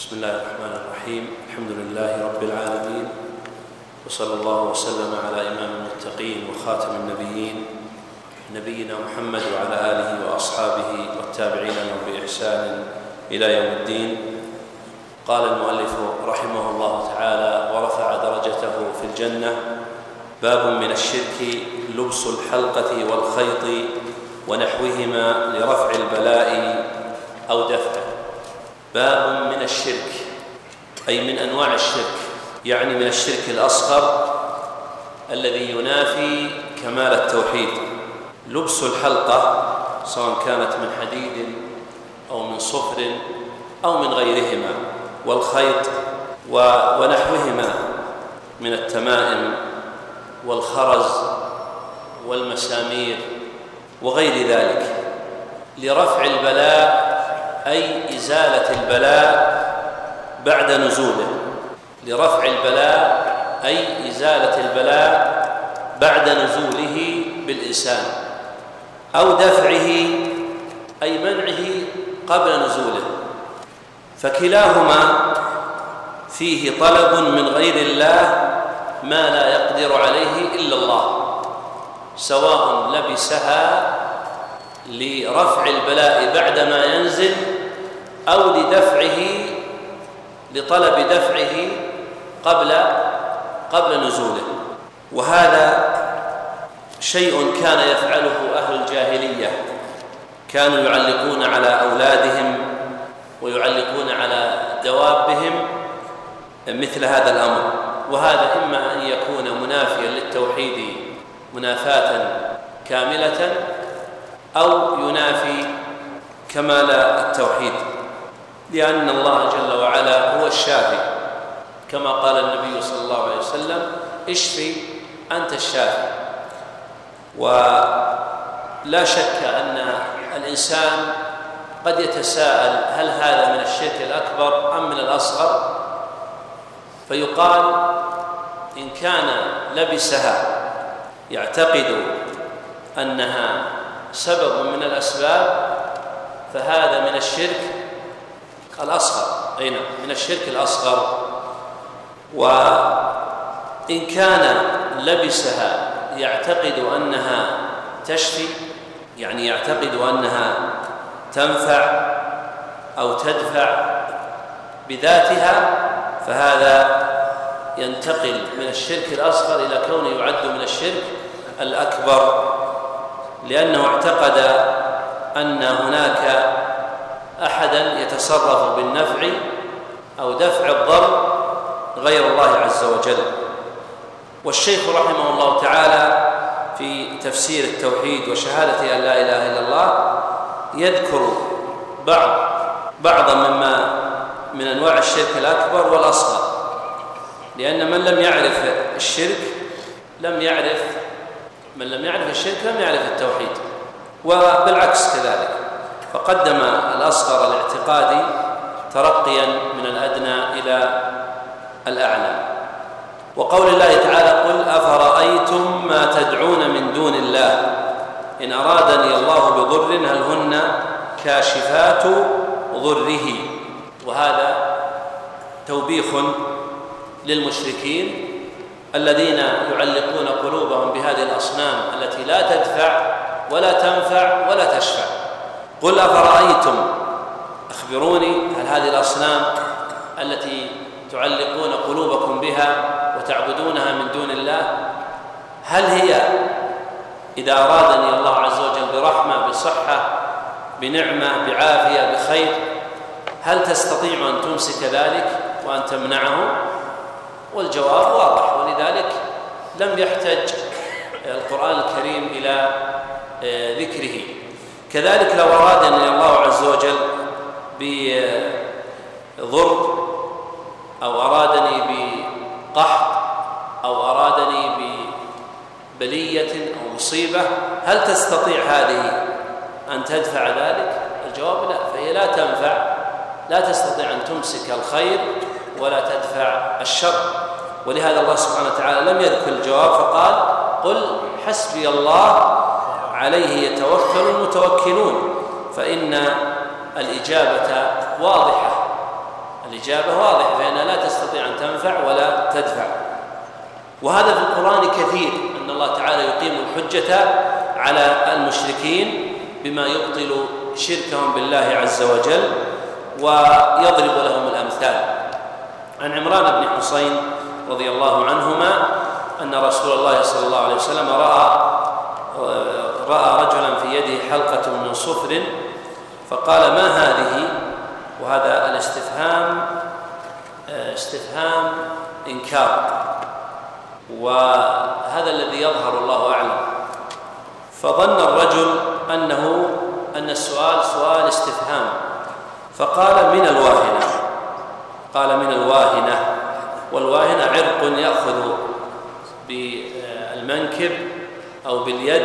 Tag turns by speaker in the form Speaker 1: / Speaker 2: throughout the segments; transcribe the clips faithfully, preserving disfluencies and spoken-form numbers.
Speaker 1: بسم الله الرحمن الرحيم. الحمد لله رب العالمين، وصلى الله وسلم على إمام المتقين وخاتم النبيين نبينا محمد وعلى آله وأصحابه والتابعين لهم بإحسان إلى يوم الدين. قال المؤلف رحمه الله تعالى ورفع درجته في الجنة: باب من الشرك لبس الحلقة والخيط ونحوهما لرفع البلاء أو دفعه. باب من الشرك أي من أنواع الشرك، يعني من الشرك الأصغر الذي ينافي كمال التوحيد. لبس الحلقة سواء كانت من حديد أو من صفر أو من غيرهما، والخيط ونحوهما من التمائم والخرز والمسامير وغير ذلك، لرفع البلاء أي إزالة البلاء بعد نزوله. لرفع البلاء أي إزالة البلاء بعد نزوله بالإنسان، أو دفعه أي منعه قبل نزوله. فكلاهما فيه طلب من غير الله ما لا يقدر عليه إلا الله، سواء لبسها لرفع البلاء بعدما ينزل أو لدفعه لطلب دفعه قبل قبل نزوله. وهذا شيء كان يفعله أهل الجاهلية، كانوا يعلقون على أولادهم ويعلقون على دوابهم مثل هذا الأمر، وهذا إما أن يكون منافيا للتوحيد منافاة كاملة أو ينافي كمال التوحيد، لأن الله جل وعلا هو الشافي، كما قال النبي صلى الله عليه وسلم: اشفي أنت الشافي. ولا شك أن الإنسان قد يتساءل: هل هذا من الشرك الأكبر أم من الأصغر؟ فيقال: إن كان لبسها يعتقد أنها سبب من الأسباب فهذا من الشرك الأصغر، أي نعم من الشرك الأصغر. وإن كان لبسها يعتقد أنها تشفي، يعني يعتقد أنها تنفع أو تدفع بذاتها، فهذا ينتقل من الشرك الأصغر إلى كونه يعد من الشرك الأكبر، لأنه اعتقد أن هناك أحدا يتصرف بالنفع أو دفع الضر غير الله عز وجل. والشيخ رحمه الله تعالى في تفسير التوحيد وشهادة أن لا إله إلا الله يذكر بعض بعضا مما من أنواع الشرك الأكبر والأصغر، لأن من لم يعرف الشرك لم يعرف من لم يعرف الشرك لم يعرف التوحيد، وبالعكس كذلك. فقدم الأصغر الاعتقادي ترقيا من الأدنى إلى الأعلى. وقول الله تعالى: قل أفرأيتم ما تدعون من دون الله إن أرادني الله بضر هل هن كاشفات ضره. وهذا توبيخ للمشركين الذين يعلقون قلوبهم بهذه الأصنام التي لا تدفع ولا تنفع ولا تشفع. قل أفرأيتم، أخبروني، هل هذه الأصنام التي تعلقون قلوبكم بها وتعبدونها من دون الله، هل هي إذا أرادني الله عز وجل برحمة بصحة بنعمة بعافية بخير، هل تستطيع أن تمسك ذلك وأن تمنعه؟ والجواب واضح، ولذلك لم يحتج القرآن الكريم إلى ذكره. كذلك لو أرادني الله عز وجل بضر أو أرادني بقحط أو أرادني ببلية أو مصيبة، هل تستطيع هذه أن تدفع ذلك؟ الجواب لا، فهي لا تنفع، لا تستطيع أن تمسك الخير ولا تدفع الشر. ولهذا الله سبحانه وتعالى لم يذكر الجواب فقال: قل حسبي الله عليه يتوكل المتوكلون. فإن الإجابة واضحة، الإجابة واضح، فإنها لا تستطيع أن تنفع ولا تدفع. وهذا في القرآن كثير، أن الله تعالى يقيم الحجة على المشركين بما يبطل شركهم بالله عز وجل ويضرب لهم الأمثال. عن عمران بن حسين رضي الله عنهما أن رسول الله صلى الله عليه وسلم رأى رأى رجلا في يده حلقة من صفر فقال: ما هذه؟ وهذا الاستفهام استفهام إنكار، وهذا الذي يظهر الله أعلم. فظن الرجل أنه أن السؤال سؤال استفهام، فقال: من الواهنة. قال: من الواهنة. والواهنة عرق يأخذ بالمنكب أو باليد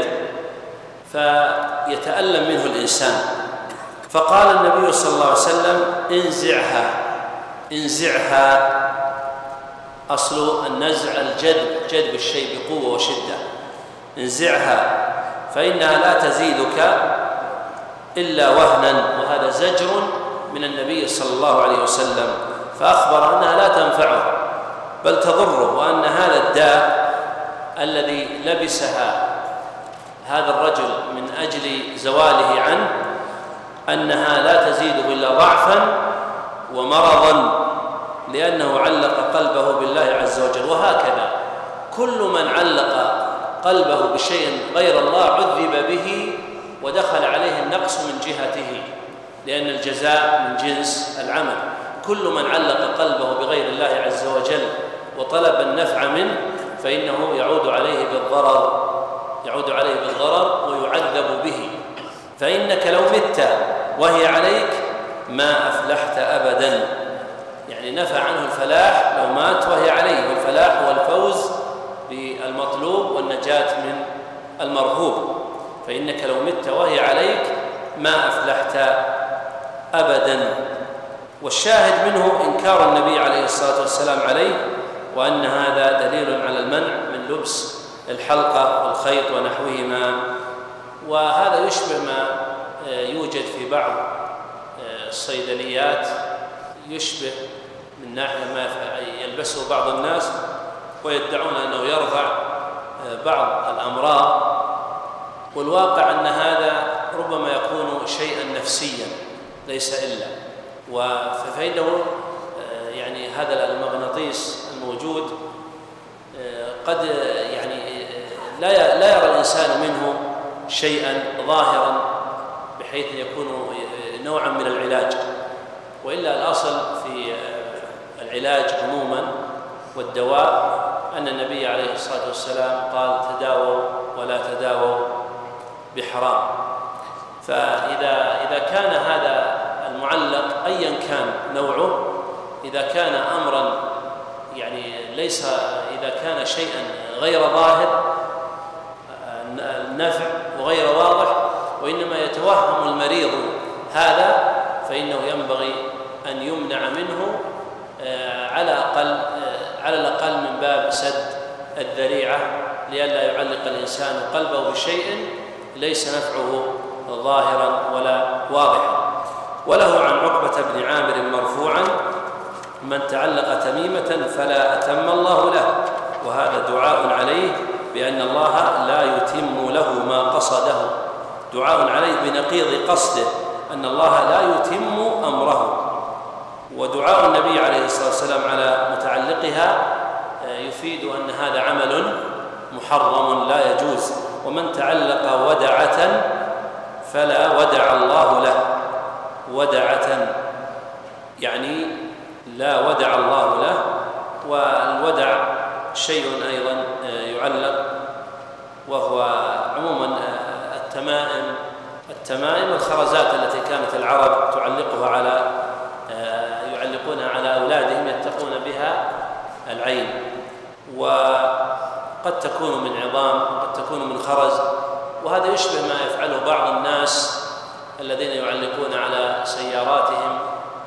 Speaker 1: فيتألم منه الإنسان. فقال النبي صلى الله عليه وسلم: انزعها انزعها. أصل النزع الجذب، جذب الشيء بقوة وشدة. انزعها فإنها لا تزيدك إلا وهنا. وهذا زجر من النبي صلى الله عليه وسلم، فأخبر أنها لا تنفعه بل تضره، وأن هذا الداء الذي لبسها هذا الرجل من أجل زواله عنه أنها لا تزيده إلا ضعفا ومرضا، لأنه علق قلبه بالله عز وجل. وهكذا كل من علق قلبه بشيء غير الله عذب به ودخل عليه النقص من جهته، لأن الجزاء من جنس العمل. كل من علق قلبه بغير الله عز وجل وطلب النفع منه فإنه يعود عليه بالضرر يعود عليه بالضرر ويعذب به. فإنك لو مت وهي عليك ما أفلحت أبدا، يعني نفى عنه الفلاح لو مات وهي عليه، والفلاح هو الفوز بالمطلوب والنجاة من المرهوب. فإنك لو مت وهي عليك ما أفلحت أبدا. والشاهد منه إنكار النبي عليه الصلاة والسلام عليه، وأن هذا دليل على المنع من لبس الحلقة والخيط ونحوهما. وهذا يشبه ما يوجد في بعض الصيدليات، يشبه من ناحية ما يلبسه بعض الناس ويدعون أنه يرفع بعض الأمراض، والواقع أن هذا ربما يكون شيئا نفسيا ليس إلا. فإنه يعني هذا المغناطيس الموجود قد يعني لا لا يرى الإنسان منه شيئا ظاهرا بحيث يكون نوعا من العلاج، وإلا الأصل في العلاج عموما والدواء أن النبي عليه الصلاة والسلام قال: تداووا ولا تداووا بحرام. فإذا إذا كان هذا المعلق أيا كان نوعه، إذا كان أمرا يعني ليس إذا كان شيئا غير ظاهر النفع وغير واضح وإنما يتوهم المريض هذا، فإنه ينبغي أن يمنع منه على أقل على الأقل من باب سد الذريعة، لئلا يعلق الإنسان قلبه بشيء ليس نفعه ظاهرا ولا واضحا. وله عن عقبة بن عامر مرفوعا: من تعلق تميمة فلا أتم الله له. وهذا دعاء عليه بأن الله لا يتم له ما قصده، دعاء عليه بنقيض قصده أن الله لا يتم أمره. ودعاء النبي عليه الصلاة والسلام على متعلقها يفيد أن هذا عمل محرم لا يجوز. ومن تعلق ودعة فلا ودع الله له. ودعة يعني لا ودع الله له. والودع شيء أيضا يعلق، وهو عموما التمائم التمائم الخرزات التي كانت العرب تعلقها على يعلقونها على أولادهم يتقون بها العين، وقد تكون من عظام قد تكون من خرز. وهذا يشبه ما يفعله بعض الناس الذين يعلقون على سياراتهم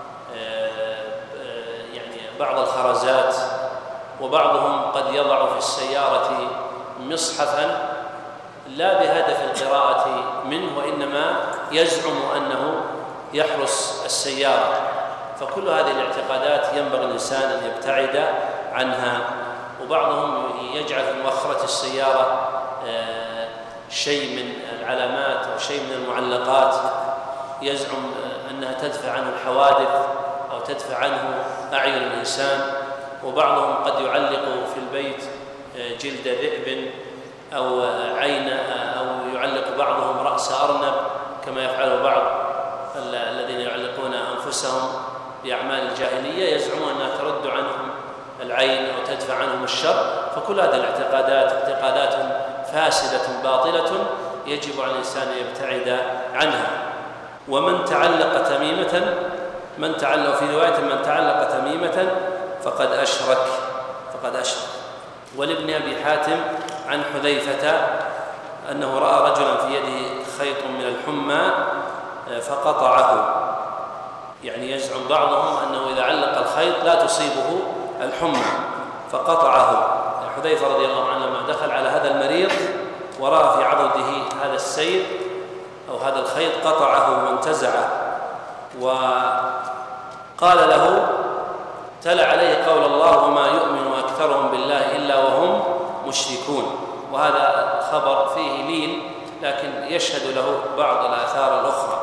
Speaker 1: يعني بعض الخرزات، وبعضهم قد يضع في السيارة مصحفا لا بهدف القراءة منه، وإنما يزعم أنه يحرس السيارة، فكل هذه الاعتقادات ينبغي الإنسان أن يبتعد عنها. وبعضهم يجعل في مؤخرة السيارة شيء من العلامات أو شيء من المعلقات يزعم أنها تدفع عنه الحوادث أو تدفع عنه أعين الإنسان. وبعضهم قد يعلق في البيت جلد ذئب أو عين، أو يعلق بعضهم رأس أرنب كما يفعل بعض الذين يعلقون أنفسهم بأعمال الجاهلية، يزعمون أنها ترد عنهم العين أو تدفع عنهم الشر. فكل هذه الاعتقادات اعتقادات فاسدة باطلة يجب على الإنسان أن يبتعد عنها. ومن تعلق تميمة من تعلق في رواية من تعلق تميمة فقد أشرك فقد أشرك. ولابن أبي حاتم عن حذيفة أنه رأى رجلا في يده خيط من الحمى فقطعه، يعني يزعم بعضهم أنه إذا علق الخيط لا تصيبه الحمى فقطعه. حذيفة رضي الله عنه لما دخل على هذا المريض ورأى في عضده هذا السير أو هذا الخيط قطعه وانتزعه، وقال له تلا عليه قول الله وما يؤمن أكثرهم بالله إلا وهم مشركون. وهذا خبر فيه لين لكن يشهد له بعض الآثار الأخرى.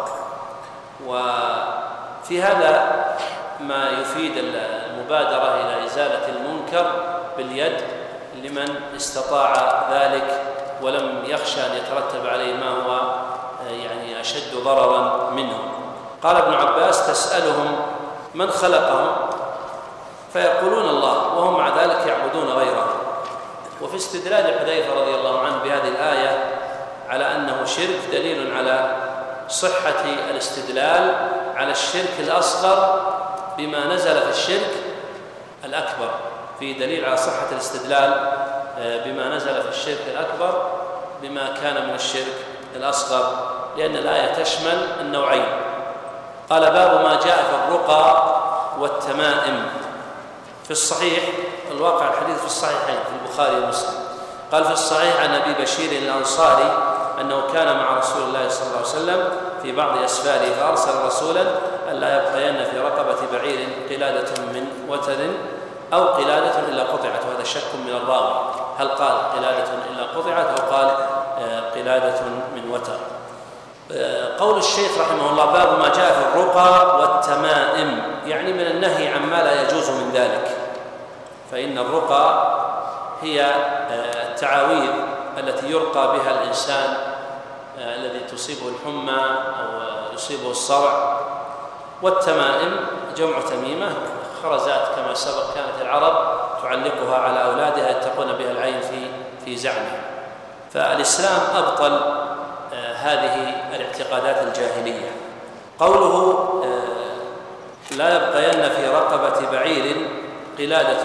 Speaker 1: وفي هذا ما يفيد المبادرة إلى إزالة المنكر باليد لمن استطاع ذلك ولم يخشى أن يترتب عليه ما هو يعني أشد ضررا منه. قال ابن عباس تسألهم من خلقهم فيقولون الله وهم مع ذلك يعبدون غيره. وفي استدلال حذيفة رضي الله عنه بهذه الآية على أنه شرك دليل على صحة الاستدلال على الشرك الأصغر بما نزل في الشرك الأكبر. في دليل على صحة الاستدلال بما نزل في الشرك الأكبر بما كان من الشرك الأصغر، لأن الآية تشمل النوعين. قال باب ما جاء في الرقى والتمائم. في الصحيح الواقع الحديث في الصحيحين في البخاري ومسلم. قال في الصحيح عن أبي بشير الأنصاري أنه كان مع رسول الله صلى الله عليه وسلم في بعض أسفاره فأرسل رسولا ألا يبقين في رقبة بعير قلادة من وتر أو قلادة إلا قطعت. وهذا شك من الراوي، هل قال قلادة إلا قطعت أو قال قلادة من وتر. قول الشيخ رحمه الله باب ما جاء في الرقى والتمائم، يعني من النهي عما لا يجوز من ذلك. فإن الرقى هي التعاويذ التي يرقى بها الإنسان الذي تصيبه الحمى أو يصيبه الصرع. والتمائم جمع تميمة، خرزات كما سبق كانت العرب تعلقها على أولادها يتقون بها العين في في زعمها. فالإسلام أبطل هذه الاعتقادات الجاهلية. قوله لا يبقين في رقبة بعير قلادة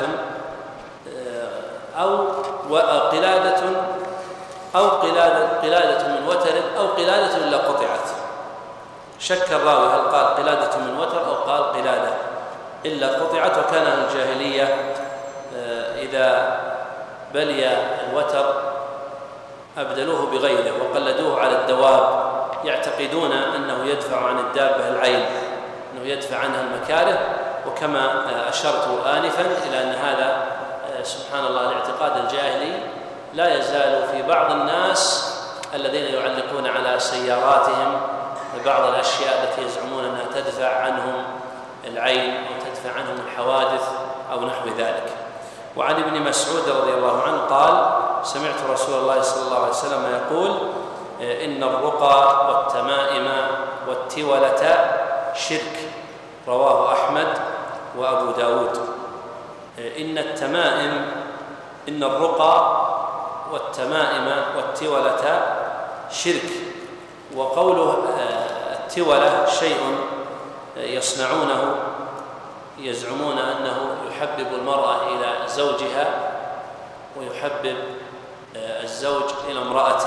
Speaker 1: أو قلادة أو قلادة, قلادة من وتر أو قلادة إلا قطعت. شك الراوي هل قال قلادة من وتر أو قال قلادة إلا قطعت. وكان الجاهلية إذا بلي الوتر أبدلوه بغيره وقلدوه على الدواب، يعتقدون أنه يدفع عن الدابة العين، أنه يدفع عنها المكاره. وكما أشرت آنفا إلى أن هذا سبحان الله الاعتقاد الجاهلي لا يزال في بعض الناس الذين يعلقون على سياراتهم بعض الأشياء التي يزعمون أنها تدفع عنهم العين أو تدفع عنهم الحوادث أو نحو ذلك. وعن ابن مسعود رضي الله عنه قال سمعت رسول الله صلى الله عليه وسلم يقول إن الرقى والتمائم والتولة شرك. رواه أحمد وأبو داود. إن التمائم إن الرقى والتمائم والتولة شرك. وقوله التولة شيء يصنعونه يزعمون أنه يحبب المرأة إلى زوجها ويحبب الزوج إلى امرأته،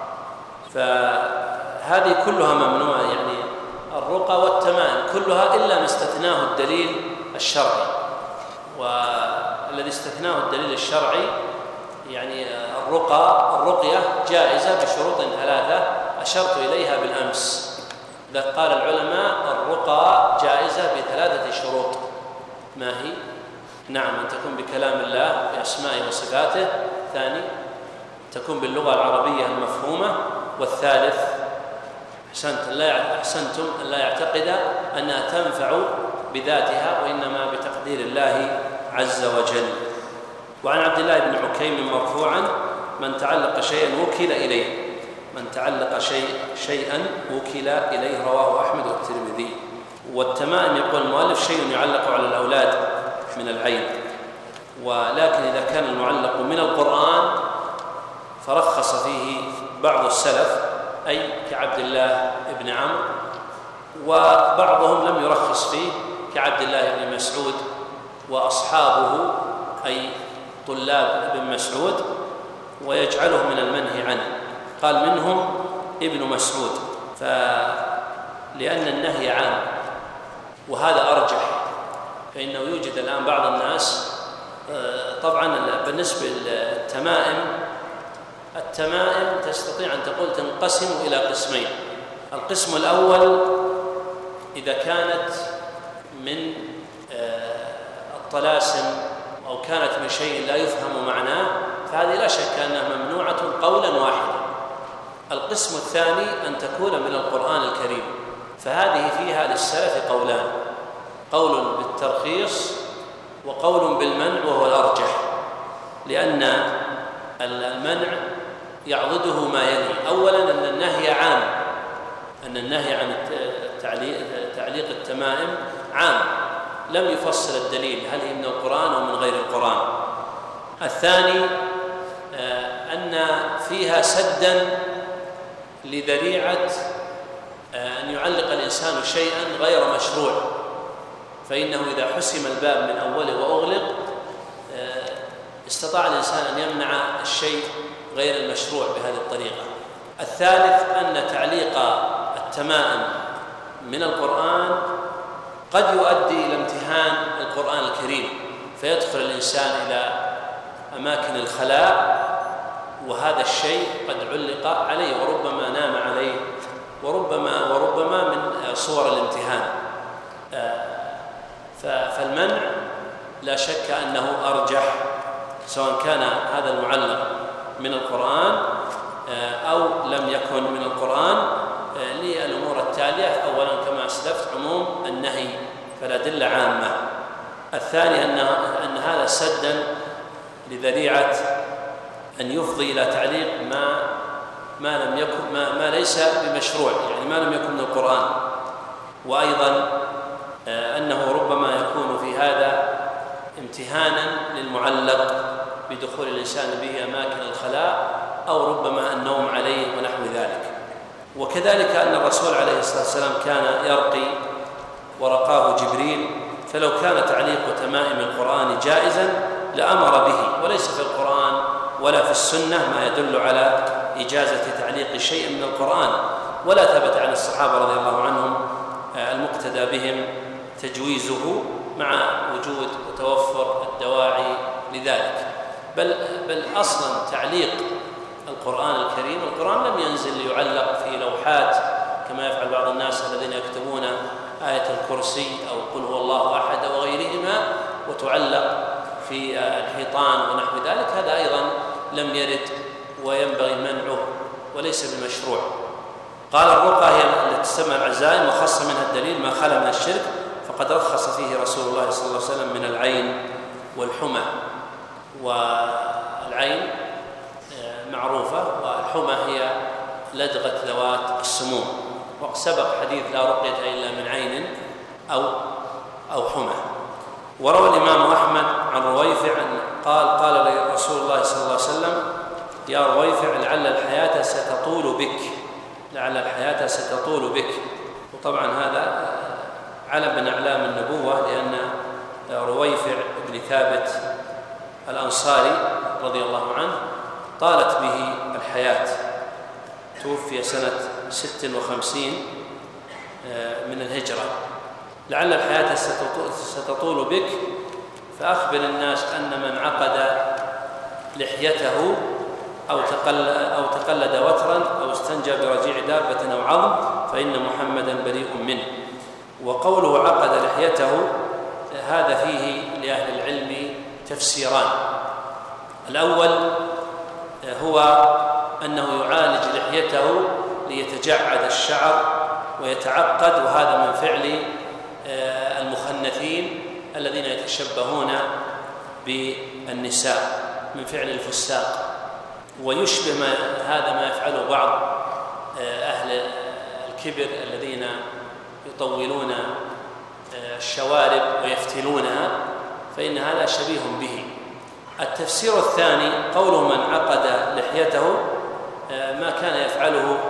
Speaker 1: فهذه كلها ممنوعة. يعني الرقى والتمائم كلها إلا ما استثناه الدليل الشرعي. والذي استثناه الدليل الشرعي يعني الرقى الرقية جائزة بشروط ثلاثة أشرت إليها بالأمس. إذا قال العلماء الرقى جائزة بثلاثة شروط. ما هي؟ نعم، أن تكون بكلام الله بأسمائه وصفاته. ثاني، تكون باللغة العربية المفهومة. والثالث أحسنت لا أحسنتم أن لا يعتقد أنها تنفع بذاتها وإنما بتقدير الله عز وجل. وعن عبد الله بن عكيم مرفوعا: من تعلق شيئا وكل إليه، من تعلق شيء شيئا وكل إليه. رواه أحمد والترمذي. والتمائم يقول المؤلف شيء يعلق على الأولاد من العين، ولكن إذا كان المعلق من القرآن فرخص فيه بعض السلف، أي كعبد الله بن عمرو، وبعضهم لم يرخص فيه كعبد الله بن مسعود وأصحابه أي طلاب ابن مسعود، ويجعله من المنهي عنه. قال منهم ابن مسعود، فلأن النهي عام وهذا أرجح، فإنه يوجد الآن بعض الناس طبعا بالنسبة للتمائم، التمائم تستطيع أن تقول تنقسم إلى قسمين. القسم الأول إذا كانت من الطلاسم أو كانت من شيء لا يفهم معناه فهذه لا شك أنها ممنوعة قولا واحدا. القسم الثاني أن تكون من القرآن الكريم، فهذه فيها للسلف قولان: قول بالترخيص وقول بالمنع، وهو الأرجح، لأن المنع يعضده ما يلي. أولا أن النهي عام، أن النهي عن تعليق التمائم عام، لم يفصل الدليل هل هي من القرآن أو من غير القرآن. الثاني أن فيها سدا لذريعة أن يعلق الإنسان شيئا غير مشروع، فإنه إذا حسم الباب من أوله وأغلق استطاع الإنسان أن يمنع الشيء غير المشروع بهذه الطريقة. الثالث أن تعليق التمائم من القرآن قد يؤدي إلى امتهان القرآن الكريم، فيدخل الإنسان إلى أماكن الخلاء وهذا الشيء قد علق عليه وربما نام عليه وربما وربما من صور الامتهان. فالمنع لا شك أنه أرجح، سواء كان هذا المعلق من القرآن أو لم يكن من القرآن، للأمور التالية: أولا كما أسلفت عموم النهي فالأدلة عامة. الثاني أن أن هذا سدا لذريعة أن يفضي إلى تعليق ما ما لم يكن ما, ما ليس بمشروع، يعني ما لم يكن من القرآن. وأيضا أنه ربما يكون في هذا امتهانا للمعلق بدخول الإنسان به أماكن الخلاء أو ربما النوم عليه ونحو ذلك. وكذلك أن الرسول عليه الصلاة والسلام كان يرقي ورقاه جبريل، فلو كان تعليق تمائم القرآن جائزا لأمر به، وليس في القرآن ولا في السنة ما يدل على إجازة تعليق شيء من القرآن، ولا ثبت عن الصحابة رضي الله عنهم المقتدى بهم تجويزه مع وجود وتوفر الدواعي لذلك. بل, بل أصلا تعليق القرآن الكريم، القرآن لم ينزل ليعلق في لوحات كما يفعل بعض الناس الذين يكتبون آية الكرسي أو قل هو الله أحد وغيرهما وتعلق في الحيطان ونحو ذلك، هذا أيضا لم يرد وينبغي منعه وليس بمشروع. قال الرقى هي التي تسمى العزائم وخص منها الدليل ما خلا من الشرك، فقد رخص فيه رسول الله صلى الله عليه وسلم من العين والحمى. والعين معروفة، والحمى هي لدغة ذوات السموم، وسبق حديث لا رقية إلا من عين أو أو حمى. وروى الإمام أحمد عن رويفع قال قال رسول الله صلى الله عليه وسلم: يا رويفع لعل الحياة ستطول بك، لعل الحياة ستطول بك. وطبعا هذا علم من أعلام النبوة، لأن رويفع بن ثابت الأنصاري رضي الله عنه طالت به الحياة، توفي سنة ست وخمسين من الهجرة. لعل الحياة ستطول بك، فأخبر الناس أن من عقد لحيته أو تقلد, أو تقلد وترا أو استنجى برجيع دابة أو عظم فإن محمدا بريء منه. وقوله عقد لحيته هذا فيه لأهل العلم تفسيران. الأول هو أنه يعالج لحيته ليتجعد الشعر ويتعقد، وهذا من فعل المخنثين الذين يتشبهون بالنساء، من فعل الفساق، ويشبه ما هذا ما يفعله بعض أهل الكبر الذين يطولون الشوارب ويفتلونها، فإن هذا شبيه به. التفسير الثاني قوله من عقد لحيته ما كان يفعله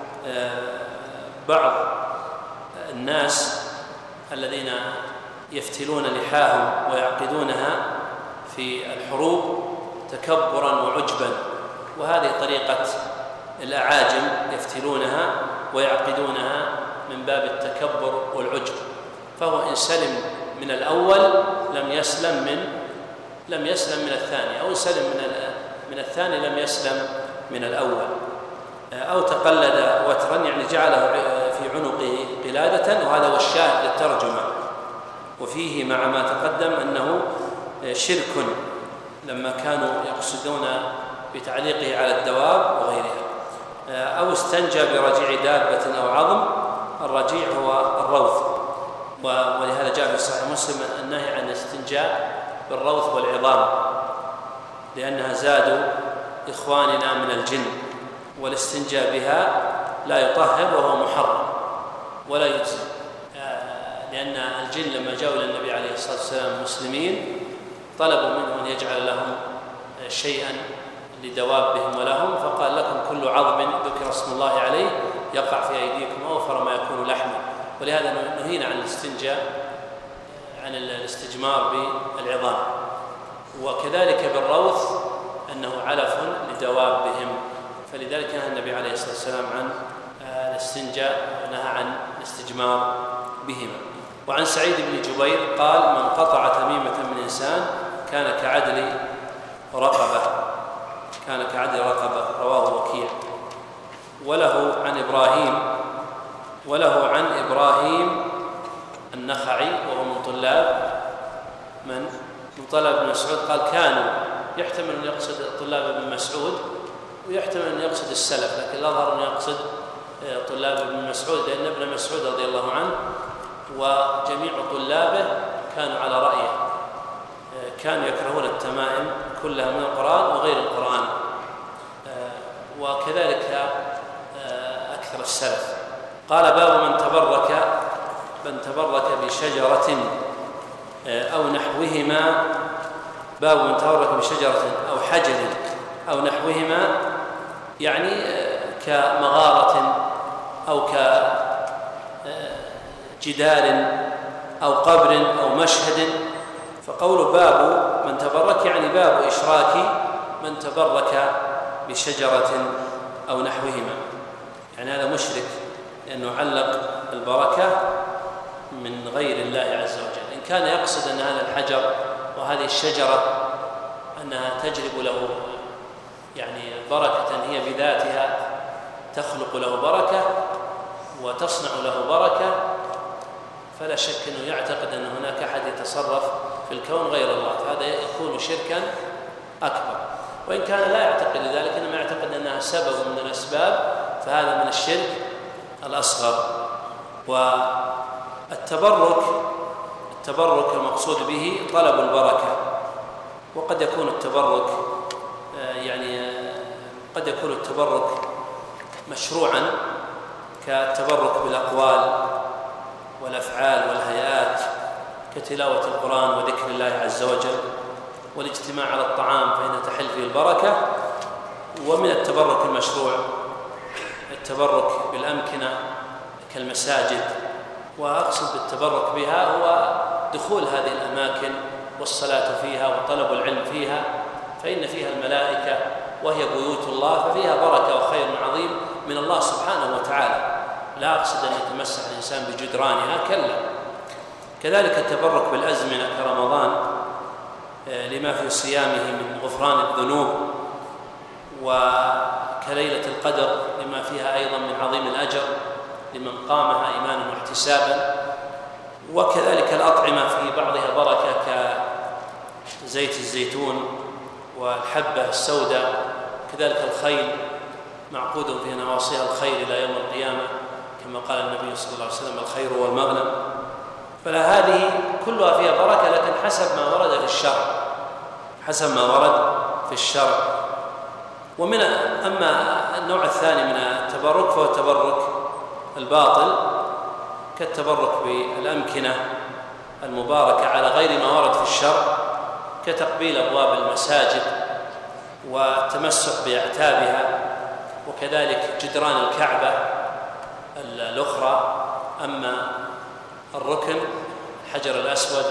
Speaker 1: بعض الناس الذين يفتلون لحاهم ويعقدونها في الحروب تكبرا وعجبا، وهذه طريقة الأعاجم يفتلونها ويعقدونها من باب التكبر والعجب، فهو إن سلم من الأول لم يسلم من لم يسلم من الثاني، أو إن سلم من من الثاني لم يسلم من الأول. أو تقلد وترا يعني جعله في عنقه قلادة، وهذا هو الشاهد للترجمة. وفيه مع ما تقدم أنه شرك لما كانوا يقصدون بتعليقه على الدواب وغيرها. أو استنجى برجيع دابة أو عظم. الرجيع هو الروث، ولهذا جاء في صحيح مسلم النهي عن الاستنجاء بالروث والعظام، لأنها زاد إخواننا من الجن، والاستنجاء بها لا يطهر وهو محرم ولا يجزي، لأن الجن لما جاءوا إلى النبي عليه الصلاة والسلام مسلمين طلبوا منه أن يجعل لهم شيئا لدوابهم ولهم، فقال لكم كل عظم ذكر اسم الله عليه يقع في أيديكم أوفر ما يكون لحمه. ولهذا نهينا عن الاستنجاء عن الاستجمار بالعظام. وكذلك بالروث أنه علف لدوابهم، فلذلك نهى النبي عليه الصلاة والسلام عن الاستنجاء ونهى عن الاستجمار بهما. وعن سعيد بن جبير قال من قطع تميمة من إنسان كان كعدل رقبة كان كعدل رقبة رواه وكيع. وله عن إبراهيم وله عن إبراهيم النخعي وهو من طلاب من من طلاب ابن مسعود قال كانوا يحتمل أن يقصد طلاب ابن مسعود ويحتمل أن يقصد السلف، لكن لا ظهر أن يقصد طلاب ابن مسعود، لأن ابن مسعود رضي الله عنه وجميع طلابه كانوا على رأيه، كانوا يكرهون التمائم كلها من القرآن وغير القرآن، وكذلك أكثر السلف. قال باب من تبرك من تبرك بشجرة أو نحوهما باب من تبرك بشجرة أو حجر أو نحوهما، يعني كمغارة أو كجدار أو قبر أو مشهد. فقول باب من تبرك يعني باب إشراك من تبرك بشجرة أو نحوهما، يعني هذا مشرك لأنه علق البركة من غير الله عز وجل. إن كان يقصد أن هذا الحجر وهذه الشجرة أنها تجلب له يعني بركة هي بذاتها تخلق له بركة وتصنع له بركة، فلا شك أنه يعتقد أن هناك أحد يتصرف في الكون غير الله، فهذا يكون شركا أكبر. وإن كان لا يعتقد ذلك إنما يعتقد أنها سبب من الأسباب، فهذا من الشرك الأصغر. والتبرك التبرك المقصود به طلب البركة، وقد يكون التبرك يعني قد يكون التبرك مشروعا كالتبرك بالأقوال والأفعال والهيئات كتلاوة القرآن وذكر الله عز وجل والاجتماع على الطعام فإن تحل فيه البركة. ومن التبرك المشروع التبرك بالأمكنة كالمساجد، وأقصد بالتبرك بها هو دخول هذه الأماكن والصلاة فيها وطلب العلم فيها، فإن فيها الملائكة وهي بيوت الله، ففيها بركة وخير عظيم من الله سبحانه وتعالى. لا أقصد أن يتمسح الإنسان بجدرانها، كلا. كذلك التبرك بالأزمنة كرمضان لما في صيامه من غفران الذنوب وكليلة القدر لما فيها أيضا من عظيم الأجر لمن قامها إيمانا واحتسابا، وكذلك الأطعمة في بعضها بركة كزيت الزيتون والحبة السوداء، كذلك الخيل معقود في نواصيها الخير إلى يوم القيامة كما قال النبي صلى الله عليه وسلم: الخير والمغنم. فلا هذه كلها فيها بركة، لكن حسب ما ورد في الشرع، حسب ما ورد في الشرع. ومن أما النوع الثاني من التبرك فهو التبرك الباطل، كالتبرك بالأمكنة المباركة على غير ما ورد في الشرع، كتقبيل أبواب المساجد والتمسك بأعتابها، وكذلك جدران الكعبة الأخرى. أما الركن الحجر الأسود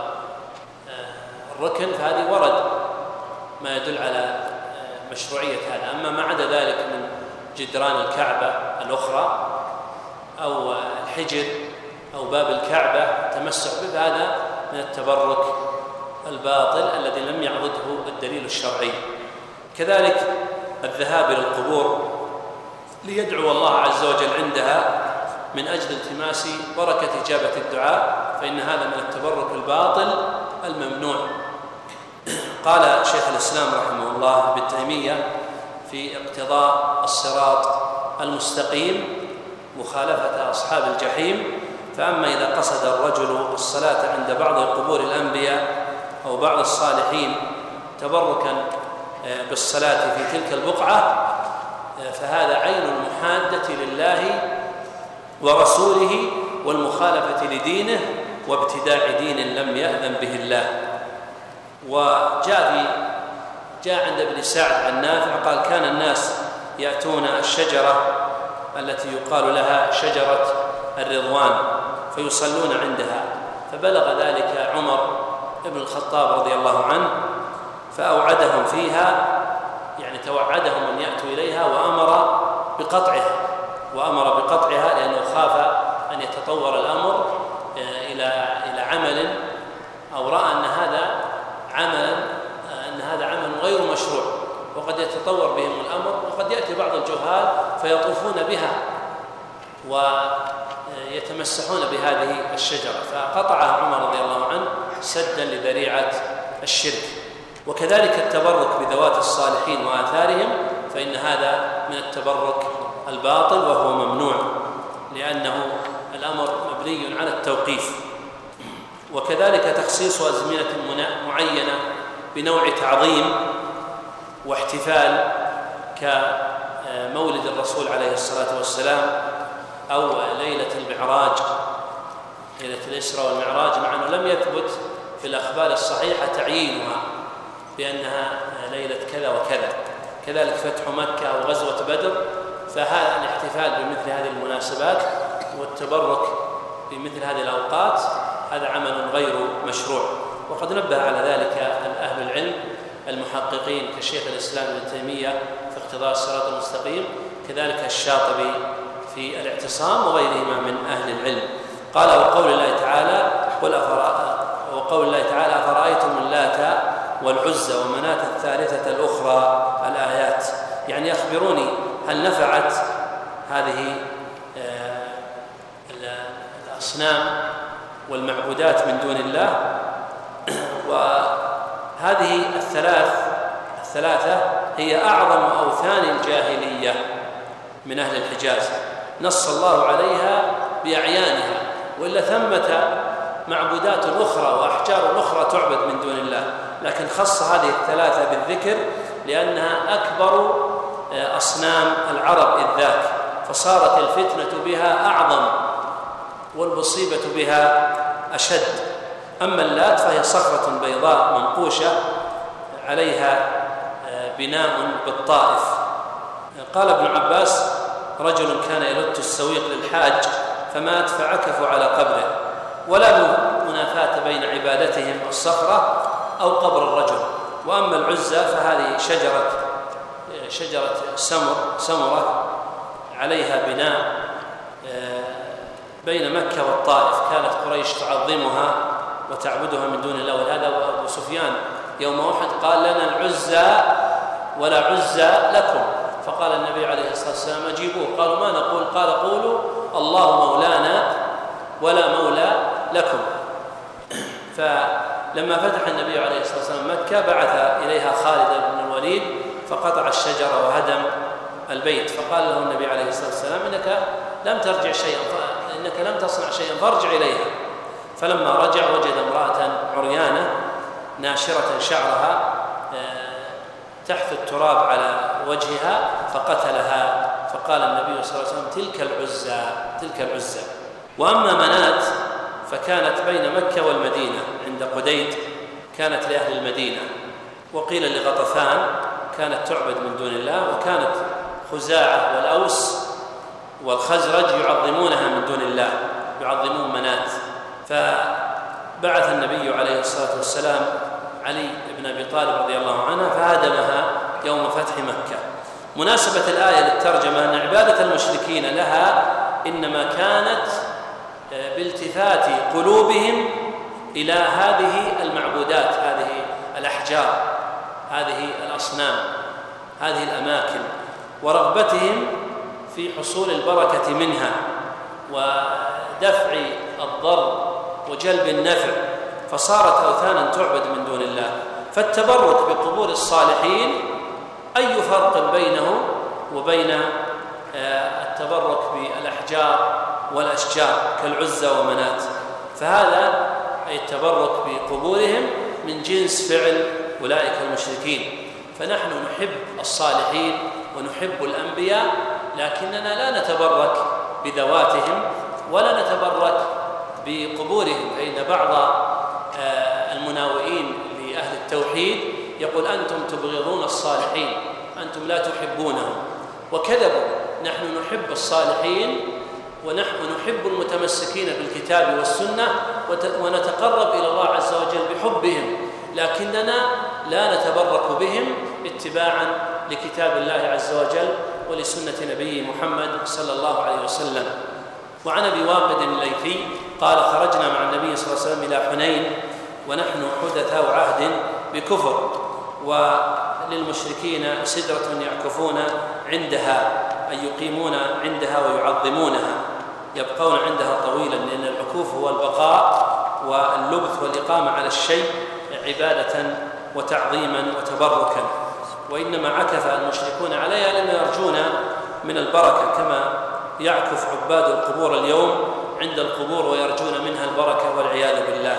Speaker 1: والركن فهذه ورد ما يدل على مشروعية هذا. أما ما عدا ذلك من جدران الكعبة الأخرى أو الحجر أو باب الكعبة تمسك به، هذا من التبرك الباطل الذي لم يعضده الدليل الشرعي. كذلك الذهاب إلى القبور ليدعو الله عز وجل عندها من أجل التماس بركة إجابة الدعاء، فإن هذا من التبرك الباطل الممنوع. قال شيخ الإسلام رحمه الله بالتيمية في اقتضاء الصراط المستقيم مخالفة أصحاب الجحيم: فأما إذا قصد الرجل الصلاة عند بعض قبور الأنبياء أو بعض الصالحين تبركا بالصلاة في تلك البقعة فهذا عين المحادة لله ورسوله والمخالفة لدينه وابتداع دين لم يأذن به الله. وجاء في جاء عند ابن سعد عن نافع قال: كان الناس يأتون الشجرة التي يقال لها شجرة الرضوان فيصلون عندها، فبلغ ذلك عمر ابن الخطاب رضي الله عنه فأوعدهم فيها، يعني توعدهم أن يأتوا إليها، وأمر بقطعها وأمر بقطعها لأنه خاف أن يتطور الأمر إلى إلى عمل، أو رأى أن هذا عمل أن هذا عمل غير مشروع وقد يتطور بهم الأمر، وقد يأتي بعض الجهال فيطوفون بها ويتمسحون بهذه الشجرة، فقطعها عمر رضي الله عنه سدا لذريعة الشرك. وكذلك التبرك بذوات الصالحين وآثارهم، فإن هذا من التبرك الباطل وهو ممنوع، لأنه الأمر مبني على التوقيف. وكذلك تخصيص أزمنة معينة بنوع تعظيم واحتفال كمولد الرسول عليه الصلاة والسلام أو ليلة المعراج، ليلة الإسراء والمعراج، مع أنه لم يثبت في الأخبار الصحيحة تعيينها بأنها ليلة كذا وكذا. كذلك فتح مكة أو غزوة بدر، فهذا الاحتفال بمثل هذه المناسبات والتبرك بمثل هذه الأوقات هذا عمل غير مشروع. وقد نبه على ذلك أهل العلم المحققين كشيخ الإسلام ابن تيمية في اقتضاء الصراط المستقيم، كذلك الشاطبي في الاعتصام وغيرهما من أهل العلم. قال: وقول الله تعالى وقول الله تعالى أفرأيتم اللات والعزى ومناة الثالثة الأخرى، الآيات، يعني أخبروني هل نفعت هذه الأصنام والمعبودات من دون الله؟ وهذه الثلاث الثلاثة هي أعظم أوثان الجاهلية من أهل الحجاز، نص الله عليها بأعيانها، وإلا ثمة معبودات أخرى وأحجار أخرى تعبد من دون الله، لكن خص هذه الثلاثة بالذكر لأنها أكبر أصنام العرب إذ ذاك، فصارت الفتنة بها أعظم والمصيبة بها أشد. أما اللات فهي صخرة بيضاء منقوشة عليها بناء بالطائف. قال ابن عباس: رجل كان يلت السويق للحاج فمات فعكفوا على قبره، ولا منافاة بين عبادتهم الصخرة أو قبر الرجل. وأما العزى فهذه شجرة شجرة سمر سمرة عليها بناء بين مكة والطائف، كانت قريش تعظمها وتعبدها من دون الله. ولهذا أبو سفيان يوم أحد قال: لنا العزى ولا عزى لكم. فقال النبي عليه الصلاة والسلام أجيبوه. قالوا ما نقول؟ قال قولوا الله مولانا ولا مولى لكم. فلما فتح النبي عليه الصلاة والسلام مكة بعث إليها خالد بن الوليد فقطع الشجرة وهدم البيت. فقال له النبي عليه الصلاة والسلام إنك لم ترجع شيئا، إنك لم تصنع شيئا فارجع إليها. فلما رجع وجد امرأة عريانة ناشرة شعرها تحت التراب على وجهها فقتلها. فقال النبي صلى الله عليه وسلم تلك العزى تلك العزى. وأما منات فكانت بين مكة والمدينة عند قديد، كانت لأهل المدينة، وقيل لغطفان كانت تعبد من دون الله، وكانت خزاعة والأوس والخزرج يعظمونها من دون الله، يعظمون منات. فبعث النبي عليه الصلاة والسلام علي بن أبي طالب رضي الله عنه فهدمها يوم فتح مكة. مناسبة الآية للترجمة أن عبادة المشركين لها إنما كانت بالتفات قلوبهم إلى هذه المعبودات، هذه الأحجار، هذه الأصنام، هذه الأماكن، ورغبتهم في حصول البركة منها ودفع الضر وجلب النفع، فصارت أوثانا تعبد من دون الله. فالتبرك بقبور الصالحين أي فرق بينه وبين التبرك بالأحجار والأشجار كالعزى ومنات؟ فهذا أي التبرك بقبورهم من جنس فعل أولئك المشركين. فنحن نحب الصالحين ونحب الأنبياء، لكننا لا نتبرك بذواتهم ولا نتبرك بقبورهم. فإن بعض المناوئين لأهل التوحيد يقول أنتم تبغضون الصالحين، أنتم لا تحبونهم، وكذبوا. نحن نحب الصالحين ونحن نحب المتمسكين بالكتاب والسنة ونتقرب إلى الله عز وجل بحبهم، لكننا لا نتبرك بهم اتباعا لكتاب الله عز وجل ولسنة نبيه محمد صلى الله عليه وسلم. وعن أبي واقد الليثي قال خرجنا مع النبي صلى الله عليه وسلم إلى حنين ونحن حدثاء عهد بكفر، وللمشركين سدرة يعكفون عندها أي يقيمون عندها ويعظمونها، يبقون عندها طويلا، لأن العكوف هو البقاء واللبث والإقامة على الشيء عبادة وتعظيما وتبركا. وإنما عكف المشركون عليها لأنه يرجون من البركة، كما يعكف عباد القبور اليوم عند القبور ويرجون منها البركة والعياذ بالله.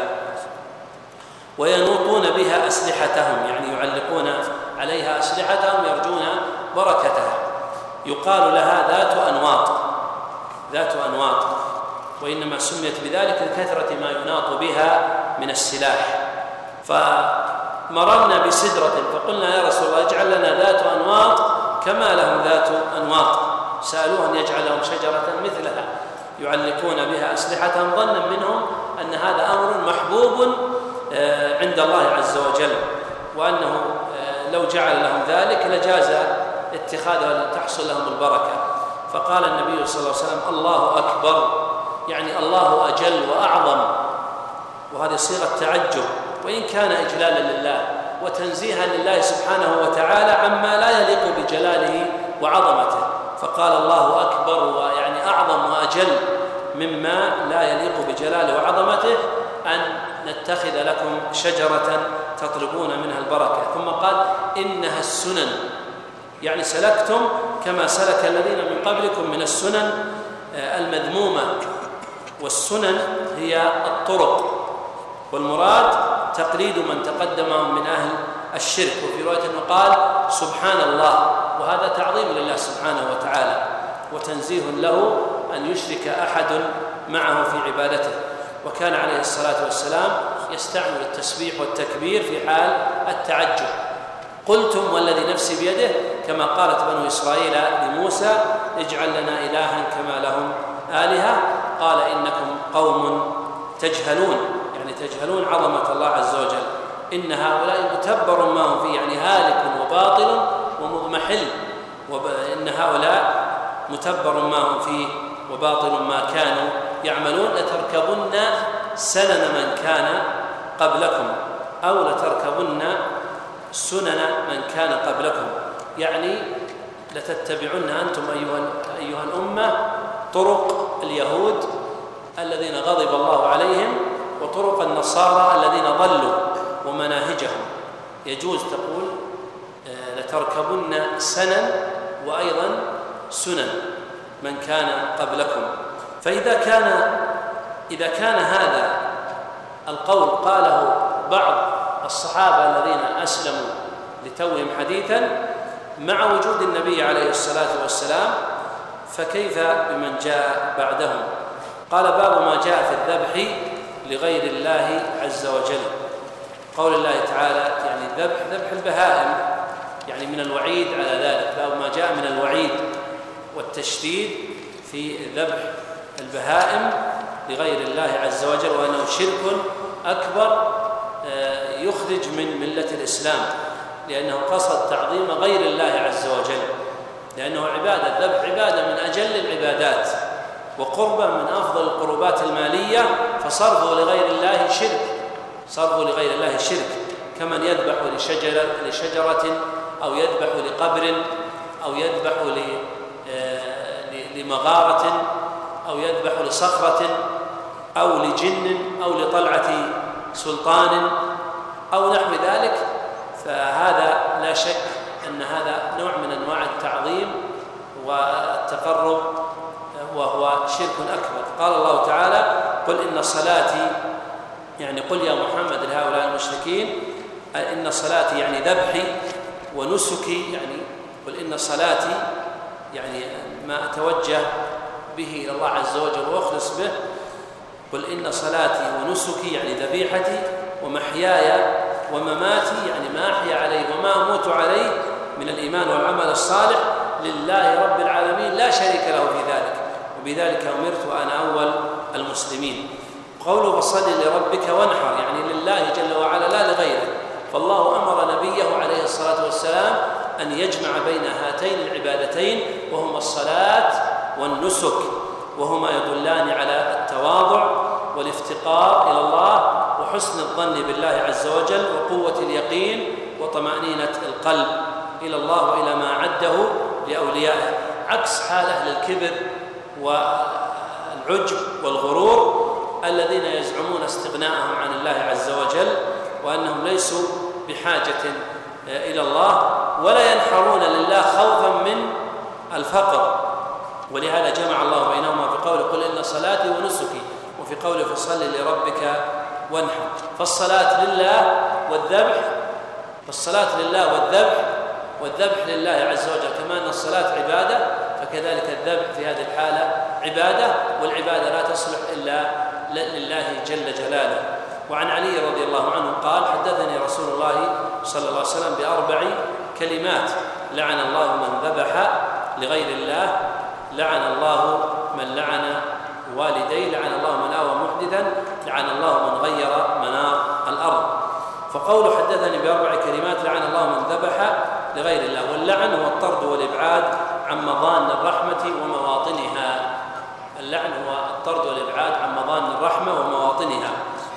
Speaker 1: وينوطون بها أسلحتهم، يعني يعلقون عليها أسلحتهم يرجون بركتها. يقال لها ذات أنواط، ذات أنواط، وإنما سميت بذلك لكثرة ما يناط بها من السلاح. فمررنا بسدرة فقلنا يا رسول الله اجعل لنا ذات أنواط كما لهم ذات أنواط، سألوه أن يجعل لهم شجرة مثلها يعلقون بها أسلحتهم، ظنا منهم أن هذا أمر محبوب عند الله عز وجل، وأنه لو جعل لهم ذلك لجاز اتخاذها لتحصل لهم البركة. فقال النبي صلى الله عليه وسلم الله أكبر، يعني الله أجل وأعظم، وهذه صيغة تعجب، وإن كان إجلالا لله وتنزيها لله سبحانه وتعالى عما لا يليق بجلاله وعظمته. فقال الله أكبر ويعني أعظم وأجل مما لا يليق بجلاله وعظمته أن نتخذ لكم شجرة تطلبون منها البركة. ثم قال إنها السنن، يعني سلكتم كما سلك الذين من قبلكم من السنن المذمومة. والسنن هي الطرق، والمراد تقليد من تقدمهم من أهل الشرك. وفي رواية قال سبحان الله، وهذا تعظيم لله سبحانه وتعالى وتنزيه له أن يشرك أحد معه في عبادته. وكان عليه الصلاة والسلام يستعمل التسبيح والتكبير في حال التعجب. قلتم والذي نفسي بيده، كما قالت بنو إسرائيل لموسى اجعل لنا إلها كما لهم آلهة، قال إنكم قوم تجهلون، يعني تجهلون عظمة الله عز وجل. إن هؤلاء متبر ما هم فيه، يعني هالك وباطل ومضمحل، وإن هؤلاء متبر ما هم فيه وباطل ما كانوا يعملون. لتركبن سنن من كان قبلكم أو لتركبن سنن من كان قبلكم. يعني لتتبعن أنتم أيها, أيها الأمة طرق اليهود الذين غضب الله عليهم وطرق النصارى الذين ضلوا ومناهجهم. يجوز تقول لتركبن سنن وأيضا سنن من كان قبلكم. فإذا كان إذا كان هذا القول قاله بعض الصحابة الذين أسلموا لتوهم حديثا مع وجود النبي عليه الصلاة والسلام، فكيف بمن جاء بعدهم؟ قال باب ما جاء في الذبح لغير الله عز وجل. قول الله تعالى يعني الذبح ذبح البهائم، يعني من الوعيد على ذلك. باب ما جاء من الوعيد والتشديد في ذبح البهائم لغير الله عز وجل، وأنه شرك أكبر يخرج من ملة الإسلام، لأنه قصد تعظيم غير الله عز وجل، لأنه عبادة. الذبح عبادة من أجل العبادات وقربة من أفضل القربات المالية، فصرفه لغير الله شرك، صرفه لغير الله شرك، كمن يذبح لشجرة, لشجرة أو يذبح لقبر أو يذبح لمغارة أو يذبح لصخرة أو لجن أو لطلعة سلطان أو نحو ذلك. فهذا لا شك أن هذا نوع من أنواع التعظيم والتقرب وهو شرك أكبر. قال الله تعالى قل إن صلاتي، يعني قل يا محمد لهؤلاء المشركين إن صلاتي يعني ذبحي ونسكي، يعني قل إن صلاتي يعني ما أتوجه به إلى الله عز وجل وأخلص به. قل إن صلاتي ونسكي يعني ذبيحتي ومحياي ومماتي يعني ما أحيا عليه وما أموت عليه من الإيمان والعمل الصالح لله رب العالمين لا شريك له في ذلك، وبذلك أمرت وأنا أول المسلمين. قوله فصل لربك وانحر يعني لله جل وعلا لا لغيره. فالله أمر نبيه عليه الصلاة والسلام أن يجمع بين هاتين العبادتين وهما الصلاة والنسك، وهما يدلان على التواضع والافتقار إلى الله وحسن الظن بالله عز وجل وقوة اليقين وطمأنينة القلب إلى الله وإلى ما عده لأوليائه، عكس حال أهل الكبر والعجب والغرور الذين يزعمون استغناءهم عن الله عز وجل وأنهم ليسوا بحاجة إلى الله، ولا ينحرون لله خوفا من الفقر. ولهذا جمع الله بينهما في قوله قل إن صلاتي ونسكي، وفي قوله فصل لربك وانحر. فالصلاة لله والذبح فالصلاة لله والذبح والذبح لله عز وجل، كما أن الصلاة عبادة فكذلك الذبح في هذه الحالة عبادة، والعبادة لا تصلح إلا لله جل جلاله. وعن علي رضي الله عنه قال حدثني رسول الله صلى الله عليه وسلم بأربع كلمات: لعن الله من ذبح لغير الله، لعن الله من لعن والديه، لعن الله من آوى محدثا، لعن الله من غير منار الأرض. فقوله حدثني بأربع كلمات لعن الله من ذبح لغير الله، واللعن هو الطرد والإبعاد عن مظان الرحمة ومواطنها. اللعن هو الطرد والإبعاد عن مظان الرحمة ومواطنها.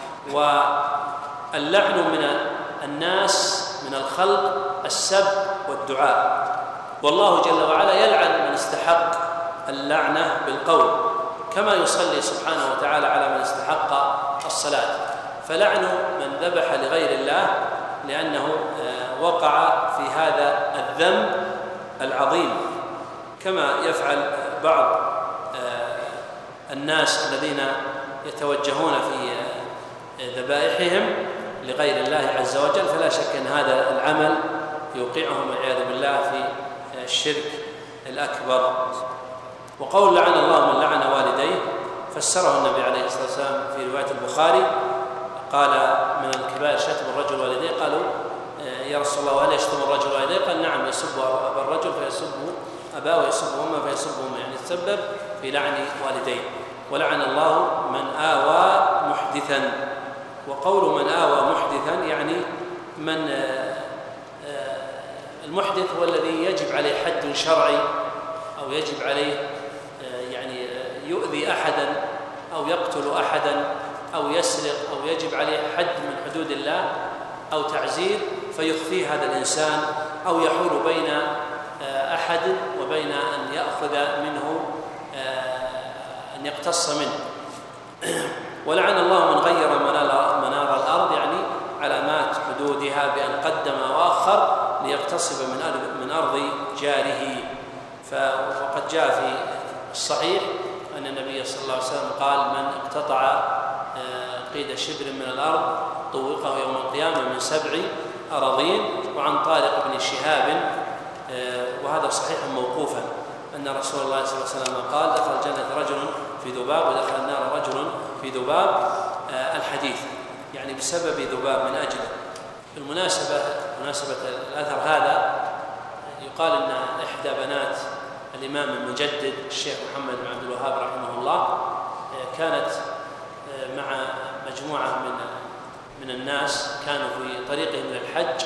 Speaker 1: واللعن من الناس من الخلق السب والدعاء، والله جل وعلا يلعن من استحق اللعنة بالقول، كما يصلي سبحانه وتعالى على من استحق الصلاة. فلعن من ذبح لغير الله لأنه وقع في هذا الذنب العظيم، كما يفعل بعض الناس الذين يتوجهون في ذبائحهم لغير الله عز وجل. فلا شك أن هذا العمل يوقعهم والعياذ بالله في الشرك الأكبر. وقول لعن الله من لعن والديه فسره النبي عليه الصلاة والسلام في رواية البخاري، قال من الكبائر شتم الرجل والديه. قالوا يا رسول الله وهل يشتم الرجل والديه؟ قال نعم، يسب أبا الرجل فيسبه أباه ويسبه أمه فيسبه أمه، يعني تسبب في لعن والديه. ولعن الله من آوى محدثا. وقول من آوى محدثا يعني من المحدث هو الذي يجب عليه حد شرعي أو يجب عليه يعني يؤذي أحدا أو يقتل أحدا أو يسرق أو يجب عليه حد من حدود الله أو تعزير فيخفيه هذا الإنسان أو يحول بين أحد وبين أن يأخذ منه أن يقتص منه. ولعن الله من غير منار الأرض، يعني علامات حدودها، بأن قدم وأخر ليقتصب من أرض, من أرض جاره. وقد جاء في الصحيح أن النبي صلى الله عليه وسلم قال: من اقتطع قيد شبر من الأرض طوقه يوم القيامة من سبع أراضين. وعن طارق بن شهاب، وهذا صحيح موقوفا، أن رسول الله صلى الله عليه وسلم قال: دخل الجنة رجل في ذباب ودخل النار رجل في ذباب. الحديث يعني بسبب ذباب من أجله. بالمناسبة مناسبة الأثر هذا، يقال أن إحدى بنات الإمام المجدد الشيخ محمد بن عبد الوهاب رحمه الله كانت مع مجموعة من من الناس كانوا في طريقهم إلى الحج،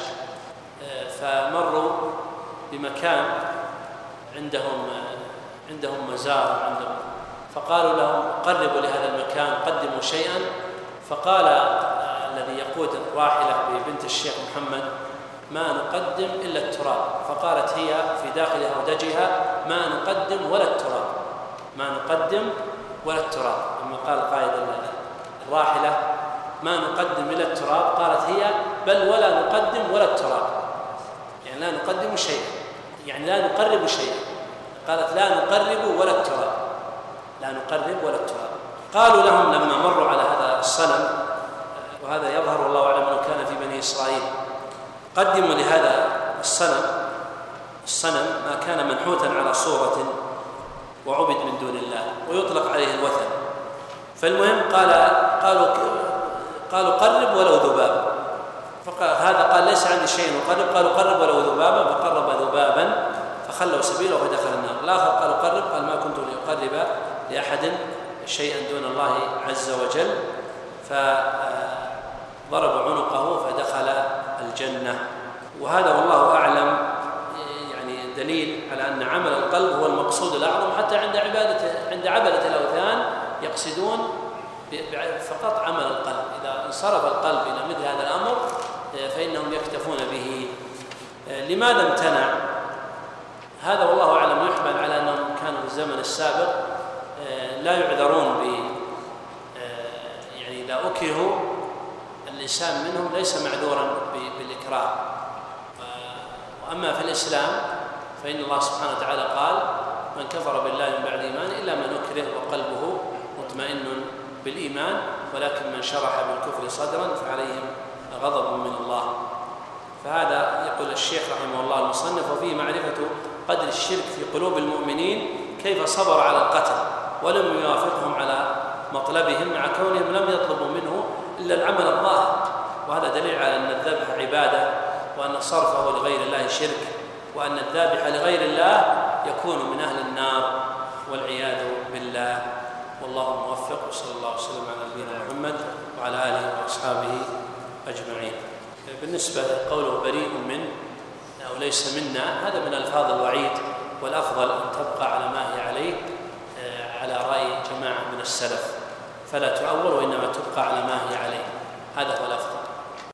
Speaker 1: فمروا بمكان عندهم عندهم مزار عندهم، فقالوا لهم: قربوا لهذا المكان، قدموا شيئا. فقال الذي يقود الراحلة ببنت الشيخ محمد: ما نقدم إلا التراب. فقالت هي في داخل هودجها: ما نقدم ولا التراب، ما نقدم ولا التراب. لما قال قائد الراحلة: ما نقدم إلا التراب، قالت هي: بل ولا نقدم ولا التراب، يعني لا نقدم شيئا، يعني لا نقرب شيئا. قالت: لا نقرب ولا التراب، لا نقرب ولا التراب. قالوا لهم لما مروا على هذا الصنم، وهذا يظهر والله أعلم أنه كان في بني إسرائيل، قدموا لهذا الصنم الصنم ما كان منحوتا على صورة وعبد من دون الله ويطلق عليه الوثن. فالمهم قال قالوا قالوا قرب ولو ذباب. فهذا قال: ليس عندي شيء أقرب. قالوا: قرب ولو ذبابا. فقرب ذبابا فخلوا سبيله فدخل النار. الآخر قالوا: قرب. قال: ما كنت لأقرب لأحد شيئا دون الله عز وجل. فضربوا عنقه فدخل الجنة. وهذا والله أعلم يعني دليل على أن عمل القلب هو المقصود الأعظم. حتى عند عبادة عند عبدة الأوثان يقصدون فقط عمل القلب. إذا انصرف القلب إلى مثل هذا الأمر فإنهم يكتفون به. لماذا امتنع؟ هذا والله أعلم يحمل على أنهم كانوا في الزمن السابق لا يعذرون ب يعني إذا أكرهوا الإنسان منهم ليس معذورا بالإكراه. وأما في الإسلام فإن الله سبحانه وتعالى قال: من كفر بالله من بعد إيمانه إلا من أكره وقلبه مطمئن بالإيمان، ولكن من شرح بالكفر صدرا فعليهم غضب من الله. فهذا يقول الشيخ رحمه الله المصنف: وفيه معرفة قدر الشرك في قلوب المؤمنين، كيف صبر على القتل ولم يوافقهم على مطلبهم مع كونهم لم يطلبوا منه إلا العمل الظاهر. وهذا دليل على أن الذبح عبادة، وأن صرفه لغير الله شرك، وأن الذابح لغير الله يكون من أهل النار والعياذ بالله. والله موفق، وصلى الله وسلم على نبينا محمد وعلى آله وأصحابه أجمعين. بالنسبة لقوله بريء من أو ليس منا، هذا من ألفاظ الوعيد، والأفضل أن تبقى على ما هي عليه على رأي جماعة من السلف، فلا تؤول وإنما تبقى على ما هي عليه، هذا هو الأفضل.